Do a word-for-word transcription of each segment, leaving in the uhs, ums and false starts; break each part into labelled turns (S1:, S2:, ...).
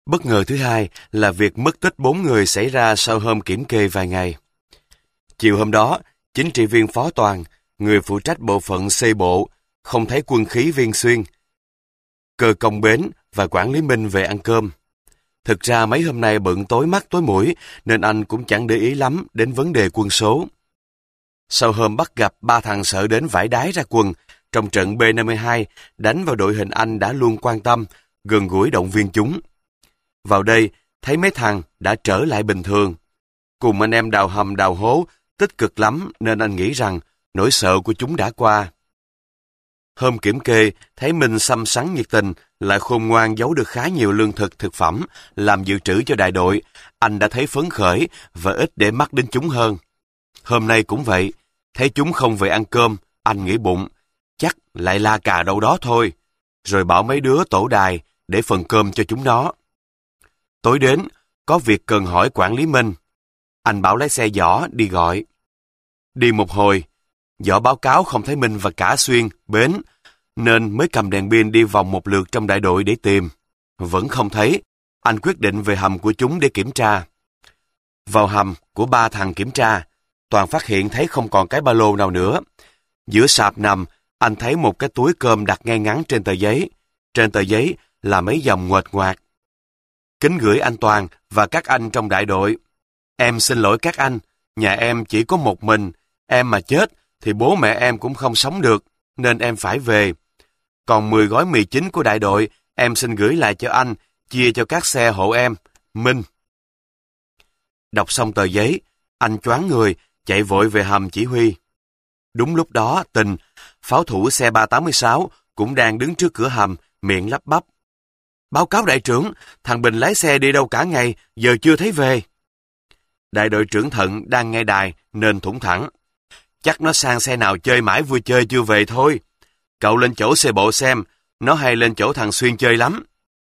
S1: Bất ngờ thứ hai là việc mất tích bốn người xảy ra sau hôm kiểm kê vài ngày. Chiều hôm đó, chính trị viên Phó Toàn, người phụ trách bộ phận xây bộ, không thấy quân khí Viên Xuyên, cơ công Bến và quản lý Minh về ăn cơm. Thực ra mấy hôm nay bận tối mắt tối mũi nên anh cũng chẳng để ý lắm đến vấn đề quân số. Sau hôm bắt gặp ba thằng sợ đến vãi đái ra quần, trong trận B năm mươi hai đánh vào đội hình anh đã luôn quan tâm, gần gũi động viên chúng. Vào đây, thấy mấy thằng đã trở lại bình thường. Cùng anh em đào hầm đào hố, tích cực lắm nên anh nghĩ rằng nỗi sợ của chúng đã qua. Hôm kiểm kê, thấy Minh xăm xắn nhiệt tình, lại khôn ngoan giấu được khá nhiều lương thực thực phẩm, làm dự trữ cho đại đội, anh đã thấy phấn khởi và ít để mắt đến chúng hơn. Hôm nay cũng vậy, thấy chúng không về ăn cơm, anh nghĩ bụng, chắc lại la cà đâu đó thôi, rồi bảo mấy đứa tổ đài để phần cơm cho chúng nó. Tối đến, có việc cần hỏi quản lý Minh. Anh bảo lái xe Võ đi gọi. Đi một hồi, Võ báo cáo không thấy Minh và cả Xuyên, Bến, nên mới cầm đèn pin đi vòng một lượt trong đại đội để tìm. Vẫn không thấy, anh quyết định về hầm của chúng để kiểm tra. Vào hầm của ba thằng kiểm tra, Toàn phát hiện thấy không còn cái ba lô nào nữa. Giữa sạp nằm, anh thấy một cái túi cơm đặt ngay ngắn trên tờ giấy. Trên tờ giấy là mấy dòng nguệch ngoạc. Kính gửi anh Toàn và các anh trong đại đội. Em xin lỗi các anh, nhà em chỉ có một mình, em mà chết thì bố mẹ em cũng không sống được, nên em phải về. Còn mười gói mì chính của đại đội, em xin gửi lại cho anh, chia cho các xe hộ em. Minh. Đọc xong tờ giấy, anh choáng người, chạy vội về hầm chỉ huy. Đúng lúc đó, Tình, pháo thủ xe ba tám sáu, cũng đang đứng trước cửa hầm, miệng lắp bắp. Báo cáo đại trưởng, thằng Bình lái xe đi đâu cả ngày, giờ chưa thấy về. Đại đội trưởng Thận đang nghe đài, nên thủng thẳng. Chắc nó sang xe nào chơi mãi vui chơi chưa về thôi. Cậu lên chỗ xe bộ xem, nó hay lên chỗ thằng Xuyên chơi lắm.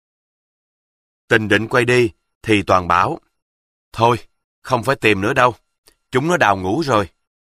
S1: Tình định quay đi, thì Toàn bảo. Thôi, không phải tìm nữa đâu. Chúng nó đào ngủ rồi.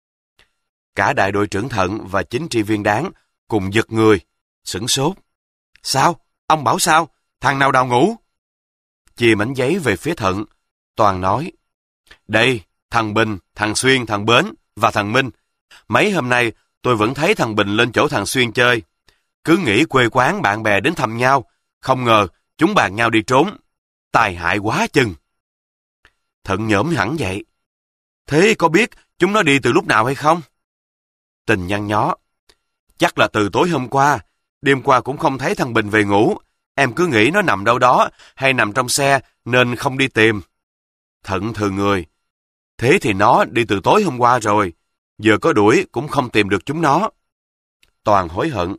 S1: Cả đại đội trưởng Thận và chính trị viên Đáng cùng giật người, sửng sốt. Sao? Ông bảo sao? Thằng nào đào ngủ? Chìa mảnh giấy về phía Thận, Toàn nói. Đây, thằng Bình, thằng Xuyên, thằng Bến và thằng Minh. Mấy hôm nay tôi vẫn thấy thằng Bình lên chỗ thằng Xuyên chơi. Cứ nghĩ quê quán bạn bè đến thăm nhau, không ngờ chúng bàn nhau đi trốn. Tài hại quá chừng. Thận nhổm hẳn dậy. Thế có biết chúng nó đi từ lúc nào hay không? Tình nhăn nhó. Chắc là từ tối hôm qua, đêm qua cũng không thấy thằng Bình về ngủ. Em cứ nghĩ nó nằm đâu đó hay nằm trong xe nên không đi tìm. Thận thừ người. Thế thì nó đi từ tối hôm qua rồi. Giờ có đuổi cũng không tìm được chúng nó. Toàn hối hận.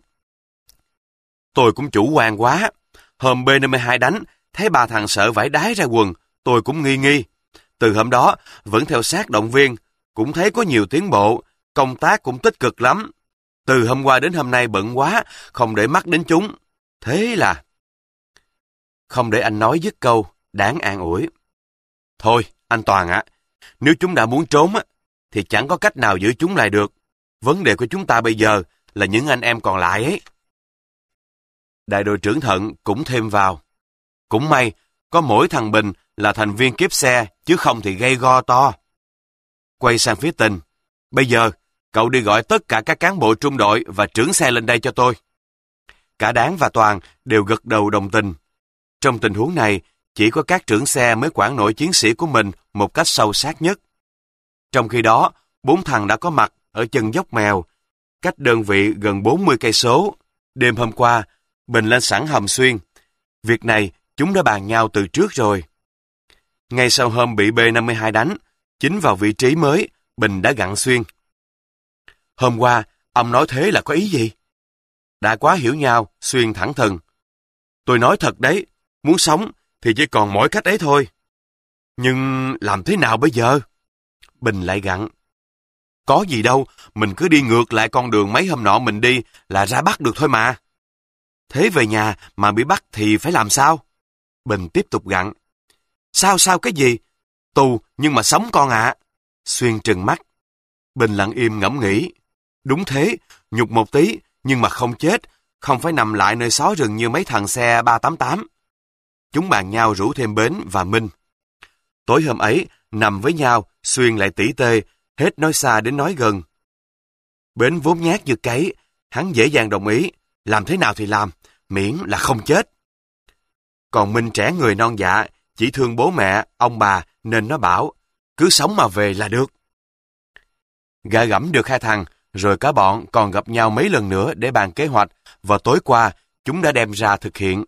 S1: Tôi cũng chủ quan quá. Hôm B năm mươi hai đánh, thấy ba thằng sợ vải đái ra quần. Tôi cũng nghi nghi. Từ hôm đó, vẫn theo sát động viên. Cũng thấy có nhiều tiến bộ. Công tác cũng tích cực lắm. Từ hôm qua đến hôm nay bận quá, không để mắt đến chúng. Thế là... Không để anh nói dứt câu, Đáng an ủi. Thôi, anh Toàn ạ, nếu chúng đã muốn trốn á, thì chẳng có cách nào giữ chúng lại được. Vấn đề của chúng ta bây giờ là những anh em còn lại ấy. Đại đội trưởng Thận cũng thêm vào. Cũng may, có mỗi thằng Bình là thành viên kiếp xe, chứ không thì gây go to. Quay sang phía Tình. Bây giờ, cậu đi gọi tất cả các cán bộ trung đội và trưởng xe lên đây cho tôi. Cả Đáng và Toàn đều gật đầu đồng tình. Trong tình huống này, chỉ có các trưởng xe mới quản nổi chiến sĩ của mình một cách sâu sát nhất. Trong khi đó, bốn thằng đã có mặt ở chân dốc Mèo, cách đơn vị gần bốn mươi cây số. Đêm hôm qua, Bình lên sẵn hầm Xuyên. Việc này chúng đã bàn nhau từ trước rồi. Ngay sau hôm bị B năm mươi hai đánh, chính vào vị trí mới, Bình đã gặn Xuyên. Hôm qua, ông nói thế là có ý gì? Đã quá hiểu nhau, Xuyên thẳng thừng. Tôi nói thật đấy, muốn sống thì chỉ còn mỗi cách ấy thôi. Nhưng làm thế nào bây giờ? Bình lại gặn. Có gì đâu, mình cứ đi ngược lại con đường mấy hôm nọ mình đi là ra bắt được thôi mà. Thế về nhà mà bị bắt thì phải làm sao? Bình tiếp tục gặn. Sao sao cái gì? Tù nhưng mà sống con ạ. À. Xuyên trừng mắt. Bình lặng im ngẫm nghĩ. Đúng thế, nhục một tí nhưng mà không chết, không phải nằm lại nơi xó rừng như mấy thằng xe ba tám tám. chúng bàn nhau rủ thêm Bến và Minh. Tối hôm ấy, nằm với nhau, Xuyên lại tỉ tê, hết nói xa đến nói gần. Bến vốn nhát như cấy, hắn dễ dàng đồng ý, làm thế nào thì làm, miễn là không chết. Còn Minh trẻ người non dạ, chỉ thương bố mẹ, ông bà, nên nó bảo, cứ sống mà về là được. Gạ gẫm được hai thằng, rồi cả bọn còn gặp nhau mấy lần nữa để bàn kế hoạch, và tối qua, chúng đã đem ra thực hiện.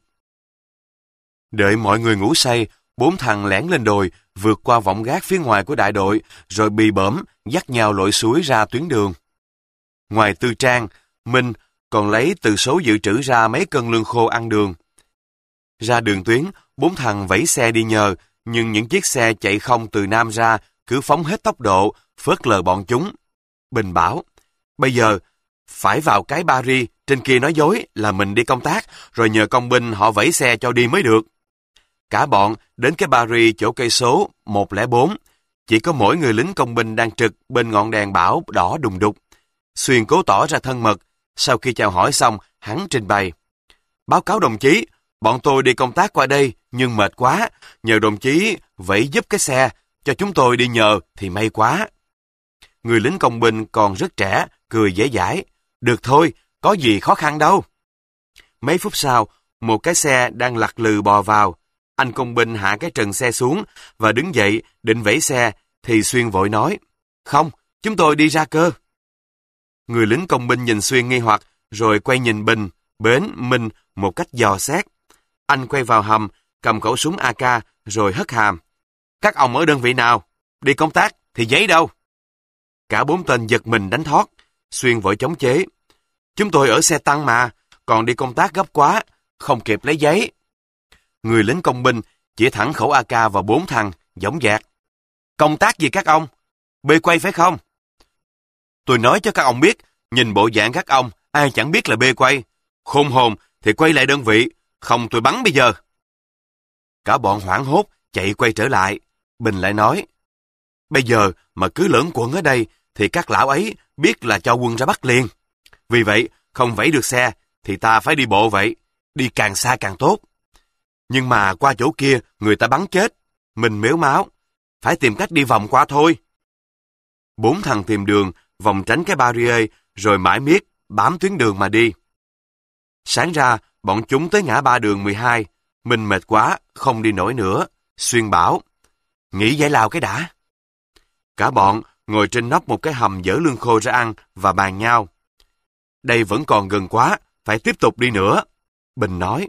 S1: Đợi mọi người ngủ say, bốn thằng lẻn lên đồi, vượt qua võng gác phía ngoài của đại đội, rồi bì bõm dắt nhau lội suối ra tuyến đường. Ngoài tư trang, Minh còn lấy từ số dự trữ ra mấy cân lương khô ăn đường. Ra đường tuyến, bốn thằng vẫy xe đi nhờ, nhưng những chiếc xe chạy không từ Nam ra cứ phóng hết tốc độ, phớt lờ bọn chúng. Bình bảo, bây giờ phải vào cái Paris trên kia nói dối là mình đi công tác, rồi nhờ công binh họ vẫy xe cho đi mới được. Cả bọn đến cái Paris chỗ cây số một không bốn, chỉ có mỗi người lính công binh đang trực bên ngọn đèn bão đỏ đùng đục. Xuyên cố tỏ ra thân mật, sau khi chào hỏi xong, hắn trình bày. Báo cáo đồng chí, bọn tôi đi công tác qua đây, nhưng mệt quá, nhờ đồng chí vẫy giúp cái xe, cho chúng tôi đi nhờ thì may quá. Người lính công binh còn rất trẻ, cười dễ dãi. Được thôi, có gì khó khăn đâu. Mấy phút sau, một cái xe đang lặt lừ bò vào. Anh công binh hạ cái trần xe xuống và đứng dậy định vẫy xe, thì Xuyên vội nói, không, chúng tôi đi ra cơ. Người lính công binh nhìn Xuyên nghi hoặc, rồi quay nhìn Bình, Bến, Minh một cách dò xét. Anh quay vào hầm, cầm khẩu súng a ca, rồi hất hàm. Các ông ở đơn vị nào? Đi công tác thì giấy đâu? Cả bốn tên giật mình đánh thót. Xuyên vội chống chế. Chúng tôi ở xe tăng mà, còn đi công tác gấp quá, không kịp lấy giấy. Người lính công binh chỉ thẳng khẩu a ca vào bốn thằng, dõng dạc. Công tác gì các ông? Bê quay phải không? Tôi nói cho các ông biết, nhìn bộ dạng các ông, ai chẳng biết là bê quay. Khôn hồn thì quay lại đơn vị, không tôi bắn bây giờ. Cả bọn hoảng hốt, chạy quay trở lại. Bình lại nói, bây giờ mà cứ lởn quẩn ở đây, thì các lão ấy biết là cho quân ra bắt liền. Vì vậy, không vẫy được xe, thì ta phải đi bộ vậy, đi càng xa càng tốt. Nhưng mà qua chỗ kia, người ta bắn chết. Mình mếu máu, phải tìm cách đi vòng qua thôi. Bốn thằng tìm đường, vòng tránh cái barrier, rồi mãi miết, bám tuyến đường mà đi. Sáng ra, bọn chúng tới ngã ba đường mười hai. Mình mệt quá, không đi nổi nữa. Xuyên bảo, nghỉ giải lao cái đã. Cả bọn ngồi trên nóc một cái hầm dỡ lương khô ra ăn và bàn nhau. Đây vẫn còn gần quá, phải tiếp tục đi nữa. Bình nói,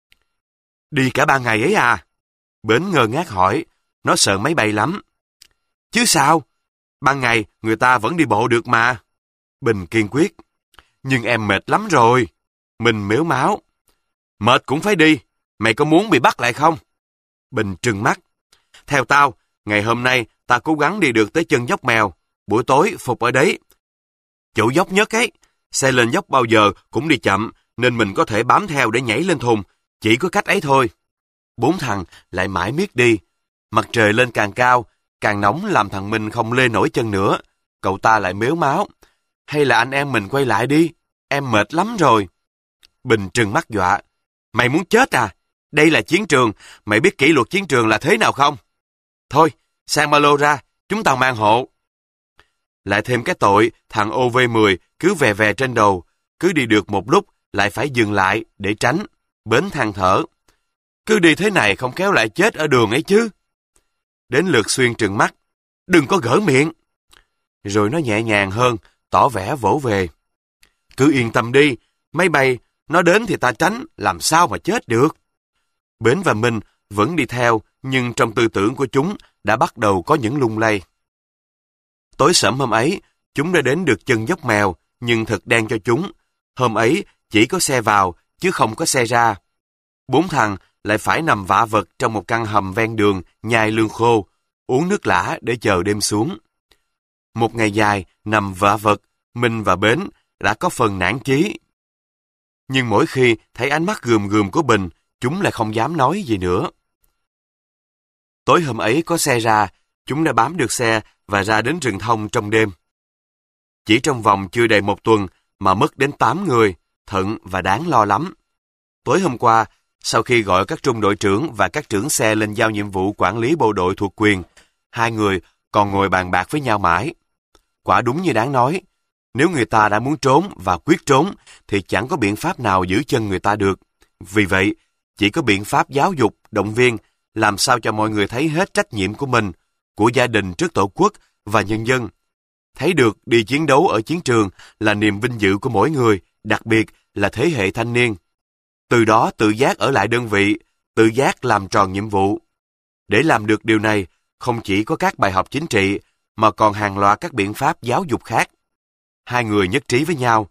S1: đi cả ba ngày ấy à? Bến ngơ ngác hỏi, nó sợ máy bay lắm. Chứ sao? Ban ngày người ta vẫn đi bộ được mà. Bình kiên quyết, nhưng em mệt lắm rồi. Mình mếu máu, mệt cũng phải đi, mày có muốn bị bắt lại không? Bình trừng mắt, theo tao, ngày hôm nay ta cố gắng đi được tới chân dốc Mèo, buổi tối phục ở đấy. Chỗ dốc nhất ấy, xe lên dốc bao giờ cũng đi chậm, nên mình có thể bám theo để nhảy lên thùng, chỉ có cách ấy thôi. Bốn thằng lại mãi miết đi, mặt trời lên càng cao, càng nóng làm thằng Minh không lê nổi chân nữa. Cậu ta lại mếu máu, hay là anh em mình quay lại đi, em mệt lắm rồi. Bình trừng mắt dọa, mày muốn chết à? Đây là chiến trường, mày biết kỷ luật chiến trường là thế nào không? Thôi, sang ba lô ra, chúng tao mang hộ. Lại thêm cái tội, thằng ô vê mười cứ vè vè trên đầu, cứ đi được một lúc lại phải dừng lại để tránh. Bến than thở, cứ đi thế này không khéo lại chết ở đường ấy chứ. Đến lượt Xuyên trừng mắt, đừng có gỡ miệng. Rồi nó nhẹ nhàng hơn, tỏ vẻ vỗ về. Cứ yên tâm đi, máy bay, nó đến thì ta tránh, làm sao mà chết được. Bến và Minh vẫn đi theo, nhưng trong tư tưởng của chúng đã bắt đầu có những lung lay. Tối sớm hôm ấy, chúng đã đến được chân dốc Mèo, nhưng thật đen cho chúng. Hôm ấy chỉ có xe vào, chứ không có xe ra. Bốn thằng lại phải nằm vạ vật trong một căn hầm ven đường, nhai lương khô, uống nước lã để chờ đêm xuống. Một ngày dài nằm vạ vật, Minh và Bến đã có phần nản chí. Nhưng mỗi khi thấy ánh mắt gườm gườm của Bình, chúng lại không dám nói gì nữa. Tối hôm ấy có xe ra, chúng đã bám được xe và ra đến rừng thông trong đêm. Chỉ trong vòng chưa đầy một tuần mà mất đến tám người, thận và đáng lo lắm. Tối hôm qua, Sau khi gọi các trung đội trưởng và các trưởng xe lên giao nhiệm vụ quản lý bộ đội thuộc quyền, hai người còn ngồi bàn bạc với nhau mãi. Quả đúng như đáng nói, nếu người ta đã muốn trốn và quyết trốn thì chẳng có biện pháp nào giữ chân người ta được. Vì vậy, chỉ có biện pháp giáo dục, động viên, làm sao cho mọi người thấy hết trách nhiệm của mình, của gia đình trước Tổ quốc và nhân dân. Thấy được đi chiến đấu ở chiến trường là niềm vinh dự của mỗi người, đặc biệt là thế hệ thanh niên. Từ đó tự giác ở lại đơn vị, tự giác làm tròn nhiệm vụ. Để làm được điều này, không chỉ có các bài học chính trị, mà còn hàng loạt các biện pháp giáo dục khác. Hai người nhất trí với nhau.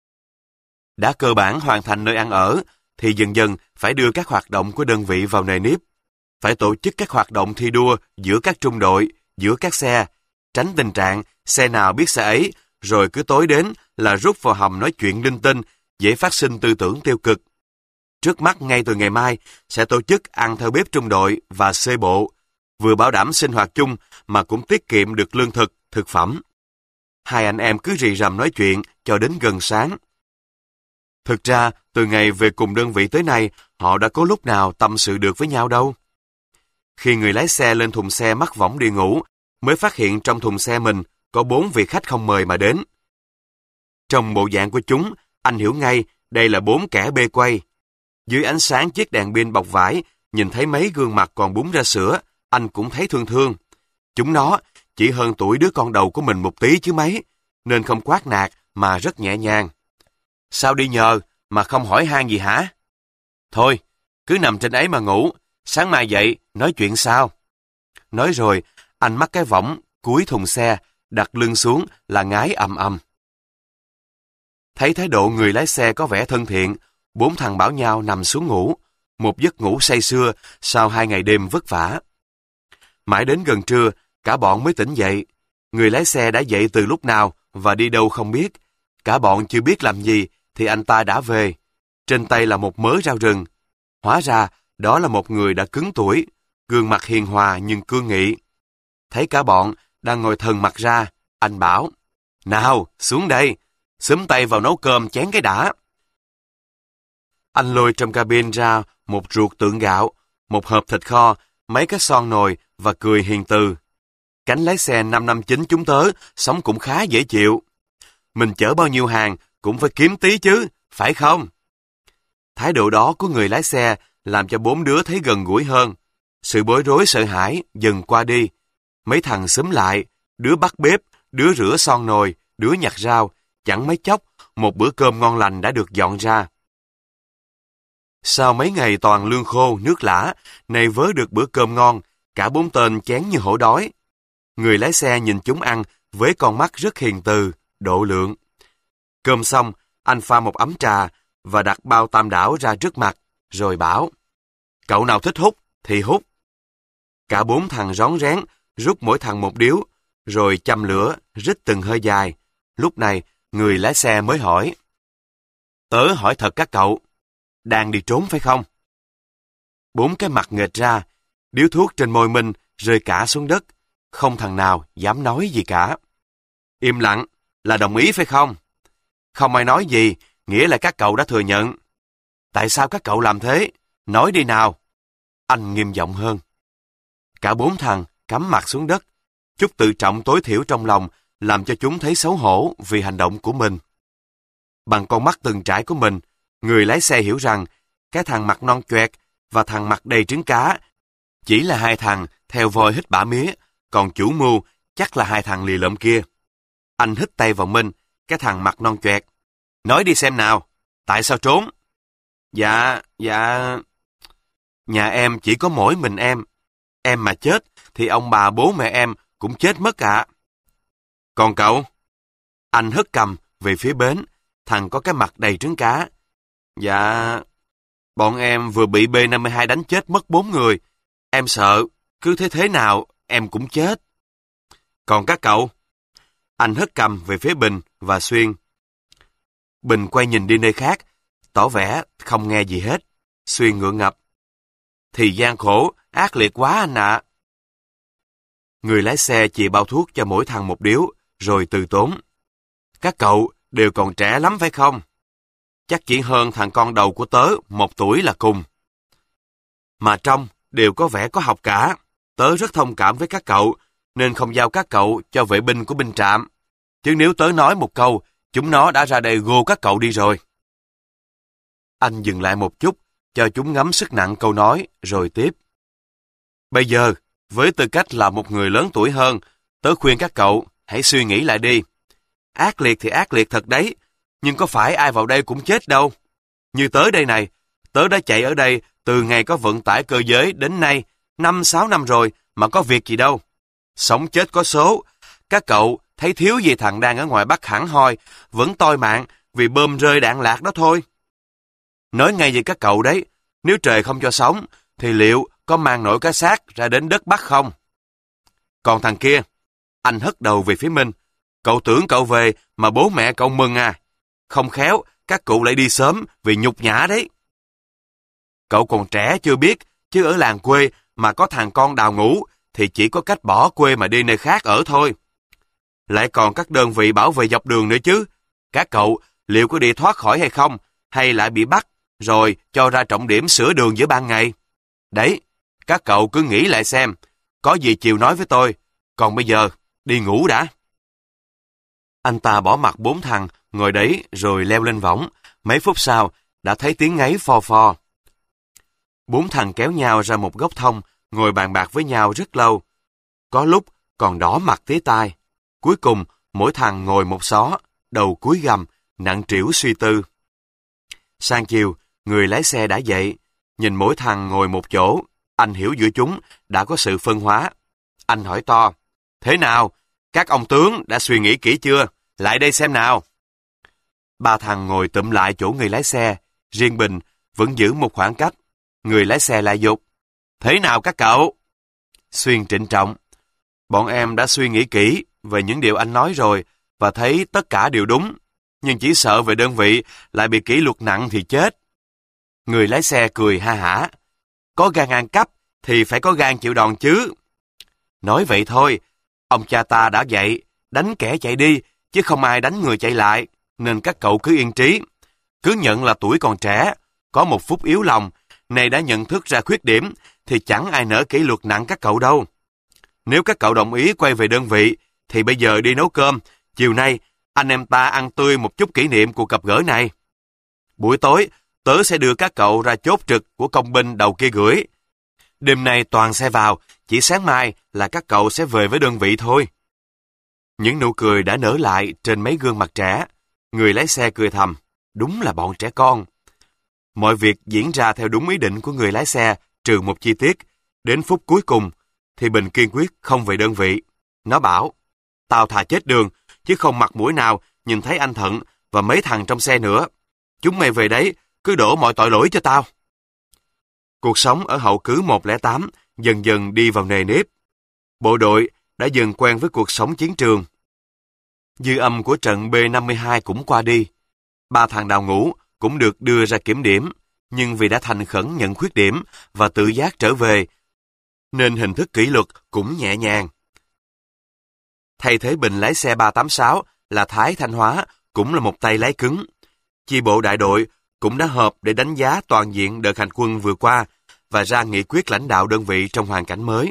S1: Đã cơ bản hoàn thành nơi ăn ở, thì dần dần phải đưa các hoạt động của đơn vị vào nề nếp. Phải tổ chức các hoạt động thi đua giữa các trung đội, giữa các xe, tránh tình trạng xe nào biết xe ấy, rồi cứ tối đến là rút vào hầm nói chuyện linh tinh, dễ phát sinh tư tưởng tiêu cực. Trước mắt ngay từ ngày mai sẽ tổ chức ăn theo bếp trung đội và xê bộ, vừa bảo đảm sinh hoạt chung mà cũng tiết kiệm được lương thực, thực phẩm. Hai anh em cứ rì rầm nói chuyện cho đến gần sáng. Thực ra, từ ngày về cùng đơn vị tới nay, họ đã có lúc nào tâm sự được với nhau đâu. Khi người lái xe lên thùng xe mắc võng đi ngủ, mới phát hiện trong thùng xe mình có bốn vị khách không mời mà đến. Trong bộ dạng của chúng, anh hiểu ngay đây là bốn kẻ bê quay. Dưới ánh sáng chiếc đèn pin bọc vải, nhìn thấy mấy gương mặt còn búng ra sữa, anh cũng thấy thương thương. Chúng nó chỉ hơn tuổi đứa con đầu của mình một tí chứ mấy, nên không quát nạt mà rất nhẹ nhàng. Sao đi nhờ mà không hỏi han gì hả? Thôi, cứ nằm trên ấy mà ngủ, sáng mai dậy nói chuyện sao? Nói rồi, anh mắc cái võng, cúi thùng xe, đặt lưng xuống là ngái ầm ầm. Thấy thái độ người lái xe có vẻ thân thiện, bốn thằng bảo nhau nằm xuống ngủ, một giấc ngủ say sưa sau hai ngày đêm vất vả. Mãi đến gần trưa, cả bọn mới tỉnh dậy. Người lái xe đã dậy từ lúc nào và đi đâu không biết. Cả bọn chưa biết làm gì thì anh ta đã về. Trên tay là một mớ rau rừng. Hóa ra đó là một người đã cứng tuổi, gương mặt hiền hòa nhưng cương nghị. Thấy cả bọn đang ngồi thần mặt ra, anh bảo: "Nào, xuống đây, xúm tay vào nấu cơm chén cái đã." Anh lôi trong cabin ra một ruột tượng gạo, một hộp thịt kho, mấy cái son nồi và cười hiền từ. Cánh lái xe năm năm chín chúng tớ sống cũng khá dễ chịu. Mình chở bao nhiêu hàng cũng phải kiếm tí chứ, phải không? Thái độ đó của người lái xe làm cho bốn đứa thấy gần gũi hơn. Sự bối rối sợ hãi dần qua đi. Mấy thằng xúm lại, đứa bắt bếp, đứa rửa son nồi, đứa nhặt rau. Chẳng mấy chốc, một bữa cơm ngon lành đã được dọn ra. Sau mấy ngày toàn lương khô, nước lã, nay vớ được bữa cơm ngon, cả bốn tên chén như hổ đói. Người lái xe nhìn chúng ăn với con mắt rất hiền từ, độ lượng. Cơm xong, anh pha một ấm trà và đặt bao tam đảo ra trước mặt, rồi bảo: "Cậu nào thích hút thì hút." Cả bốn thằng rón rén, rút mỗi thằng một điếu, rồi châm lửa, rít từng hơi dài. Lúc này, người lái xe mới hỏi: "Tớ hỏi thật các cậu, đang đi trốn phải không?" Bốn cái mặt nghệt ra, điếu thuốc trên môi mình rơi cả xuống đất, không thằng nào dám nói gì cả. Im lặng là đồng ý phải không? Không ai nói gì, nghĩa là các cậu đã thừa nhận. Tại sao các cậu làm thế? Nói đi nào. Anh nghiêm giọng hơn. Cả bốn thằng cắm mặt xuống đất, chút tự trọng tối thiểu trong lòng làm cho chúng thấy xấu hổ vì hành động của mình. Bằng con mắt từng trải của mình, người lái xe hiểu rằng cái thằng mặt non choẹt và thằng mặt đầy trứng cá chỉ là hai thằng theo voi hít bả mía, còn chủ mưu chắc là hai thằng lì lợm kia. Anh hít tay vào Minh, cái thằng mặt non choẹt. Nói đi xem nào, tại sao trốn? Dạ, dạ... Nhà em chỉ có mỗi mình em. Em mà chết thì ông bà bố mẹ em cũng chết mất ạ. Còn cậu? Anh hất cầm về phía bến, thằng có cái mặt đầy trứng cá. Dạ... Bọn em vừa bị B năm mươi hai đánh chết mất bốn người. Em sợ, cứ thế thế nào em cũng chết. Còn các cậu? Anh hất cầm về phía Bình và Xuyên. Bình quay nhìn đi nơi khác, tỏ vẻ không nghe gì hết. Xuyên ngượng ngập. Thì gian khổ, ác liệt quá anh ạ. Người lái xe chì bao thuốc cho mỗi thằng một điếu, rồi từ tốn. Các cậu đều còn trẻ lắm phải không? Chắc chỉ hơn thằng con đầu của tớ một tuổi là cùng. mà trông đều có vẻ có học cả. Tớ rất thông cảm với các cậu, nên không giao các cậu cho vệ binh của binh trạm. Chứ nếu tớ nói một câu, chúng nó đã ra đây gô các cậu đi rồi. Anh dừng lại một chút, cho chúng ngắm sức nặng câu nói, rồi tiếp. Bây giờ, với tư cách là một người lớn tuổi hơn, tớ khuyên các cậu hãy suy nghĩ lại đi. Ác liệt thì ác liệt thật đấy, nhưng có phải ai vào đây cũng chết đâu. Như tớ đây này, tớ đã chạy ở đây từ ngày có vận tải cơ giới đến nay, năm sáu năm rồi mà có việc gì đâu. Sống chết có số, các cậu thấy thiếu gì thằng đang ở ngoài Bắc hẳn hoi, vẫn toi mạng vì bơm rơi đạn lạc đó thôi. Nói ngay về các cậu đấy, nếu trời không cho sống, thì liệu có mang nổi cái xác ra đến đất Bắc không? Còn thằng kia, anh hất đầu về phía Minh, cậu tưởng cậu về mà bố mẹ cậu mừng à? Không khéo, các cụ lại đi sớm vì nhục nhã đấy. Cậu còn trẻ chưa biết, chứ ở làng quê mà có thằng con đào ngũ thì chỉ có cách bỏ quê mà đi nơi khác ở thôi. Lại còn các đơn vị bảo vệ dọc đường nữa chứ. Các cậu liệu có đi thoát khỏi hay không, hay lại bị bắt, rồi cho ra trọng điểm sửa đường giữa ban ngày? Đấy, các cậu cứ nghĩ lại xem, có gì chiều nói với tôi, còn bây giờ, đi ngủ đã. Anh ta bỏ mặc bốn thằng, ngồi đấy rồi leo lên võng, mấy phút sau, đã thấy tiếng ngáy phò phò. Bốn thằng kéo nhau ra một góc thông, ngồi bàn bạc với nhau rất lâu. Có lúc còn đỏ mặt tía tai. Cuối cùng, mỗi thằng ngồi một xó, đầu cúi gằm, nặng trĩu suy tư. Sang chiều, người lái xe đã dậy, nhìn mỗi thằng ngồi một chỗ, anh hiểu giữa chúng đã có sự phân hóa. Anh hỏi to, thế nào, các ông tướng đã suy nghĩ kỹ chưa? Lại đây xem nào. Ba thằng ngồi tụm lại chỗ người lái xe, riêng Bình vẫn giữ một khoảng cách. Người lái xe lại dục, thế nào các cậu? Xuyên trịnh trọng, bọn em đã suy nghĩ kỹ về những điều anh nói rồi và thấy tất cả đều đúng, nhưng chỉ sợ về đơn vị lại bị kỷ luật nặng thì chết. Người lái xe cười ha hả, có gan ăn cắp thì phải có gan chịu đòn chứ. Nói vậy thôi, ông cha ta đã dạy, đánh kẻ chạy đi, chứ không ai đánh người chạy lại, nên các cậu cứ yên trí. Cứ nhận là tuổi còn trẻ, có một phút yếu lòng, này đã nhận thức ra khuyết điểm, thì chẳng ai nỡ kỷ luật nặng các cậu đâu. Nếu các cậu đồng ý quay về đơn vị, thì bây giờ đi nấu cơm, chiều nay anh em ta ăn tươi một chút kỷ niệm cuộc gặp gỡ này. Buổi tối, tớ sẽ đưa các cậu ra chốt trực của công binh đầu kia gửi. Đêm nay toàn xe vào, chỉ sáng mai là các cậu sẽ về với đơn vị thôi. Những nụ cười đã nở lại trên mấy gương mặt trẻ. Người lái xe cười thầm, đúng là bọn trẻ con. Mọi việc diễn ra theo đúng ý định của người lái xe, trừ một chi tiết. Đến phút cuối cùng, thì Bình kiên quyết không về đơn vị. Nó bảo, tao thà chết đường, chứ không mặt mũi nào nhìn thấy anh Thận và mấy thằng trong xe nữa. Chúng mày về đấy, cứ đổ mọi tội lỗi cho tao. Cuộc sống ở hậu cứ một không tám dần dần đi vào nề nếp. Bộ đội đã dần quen với cuộc sống chiến trường. Dư âm của trận B năm mươi hai cũng qua đi. Ba thằng đào ngũ cũng được đưa ra kiểm điểm, nhưng vì đã thành khẩn nhận khuyết điểm và tự giác trở về, nên hình thức kỷ luật cũng nhẹ nhàng. Thay thế Bình lái xe ba tám sáu là Thái Thanh Hóa, cũng là một tay lái cứng. Chi bộ đại đội cũng đã họp để đánh giá toàn diện đợt hành quân vừa qua và ra nghị quyết lãnh đạo đơn vị trong hoàn cảnh mới.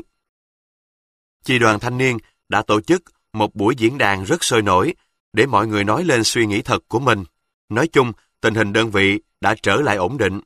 S1: Chi đoàn thanh niên đã tổ chức một buổi diễn đàn rất sôi nổi để mọi người nói lên suy nghĩ thật của mình. Nói chung, tình hình đơn vị đã trở lại ổn định.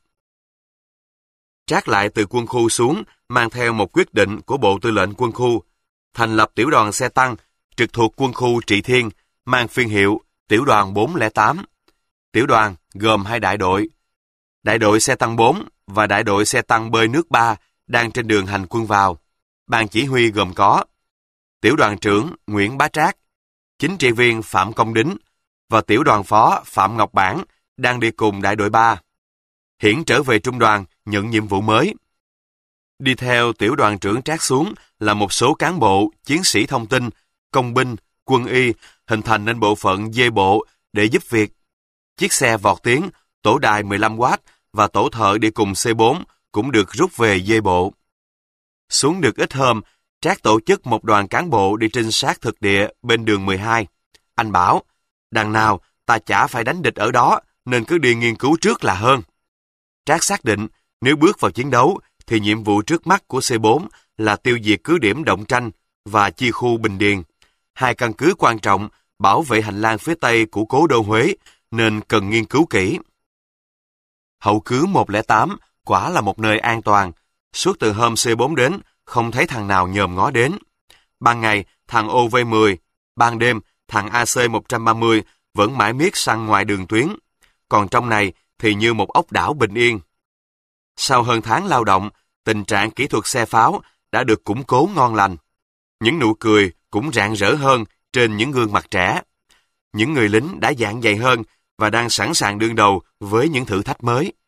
S1: Trác lại từ quân khu xuống, mang theo một quyết định của Bộ Tư lệnh Quân khu, thành lập tiểu đoàn xe tăng trực thuộc quân khu Trị Thiên, mang phiên hiệu tiểu đoàn bốn không tám. Tiểu đoàn gồm hai đại đội. Đại đội xe tăng bốn và đại đội xe tăng bơi nước ba đang trên đường hành quân vào. Ban chỉ huy gồm có tiểu đoàn trưởng Nguyễn Bá Trác, chính trị viên Phạm Công Đính và tiểu đoàn phó Phạm Ngọc Bản đang đi cùng đại đội ba. Hiển trở về trung đoàn nhận nhiệm vụ mới. Đi theo tiểu đoàn trưởng Trác xuống là một số cán bộ, chiến sĩ thông tin, công binh, quân y hình thành nên bộ phận dê bộ để giúp việc. Chiếc xe vọt tiến, tổ đài mười lăm oát và tổ thợ đi cùng C bốn cũng được rút về dê bộ. Xuống được ít hôm, Trác tổ chức một đoàn cán bộ đi trinh sát thực địa bên đường mười hai. Anh bảo, đằng nào ta chả phải đánh địch ở đó, nên cứ đi nghiên cứu trước là hơn. Trác xác định, nếu bước vào chiến đấu, thì nhiệm vụ trước mắt của C bốn là tiêu diệt cứ điểm Động Tranh và chi khu Bình Điền, hai căn cứ quan trọng bảo vệ hành lang phía Tây của cố đô Huế, nên cần nghiên cứu kỹ. Hậu cứ một không tám quả là một nơi an toàn. Suốt từ hôm C bốn đến, không thấy thằng nào nhòm ngó đến. Ban ngày, thằng O V mười, ban đêm, thằng A C một ba mươi vẫn mãi miết săn ngoài đường tuyến. Còn trong này thì như một ốc đảo bình yên. Sau hơn tháng lao động, tình trạng kỹ thuật xe pháo đã được củng cố ngon lành. Những nụ cười cũng rạng rỡ hơn trên những gương mặt trẻ. Những người lính đã dạn dày hơn và đang sẵn sàng đương đầu với những thử thách mới.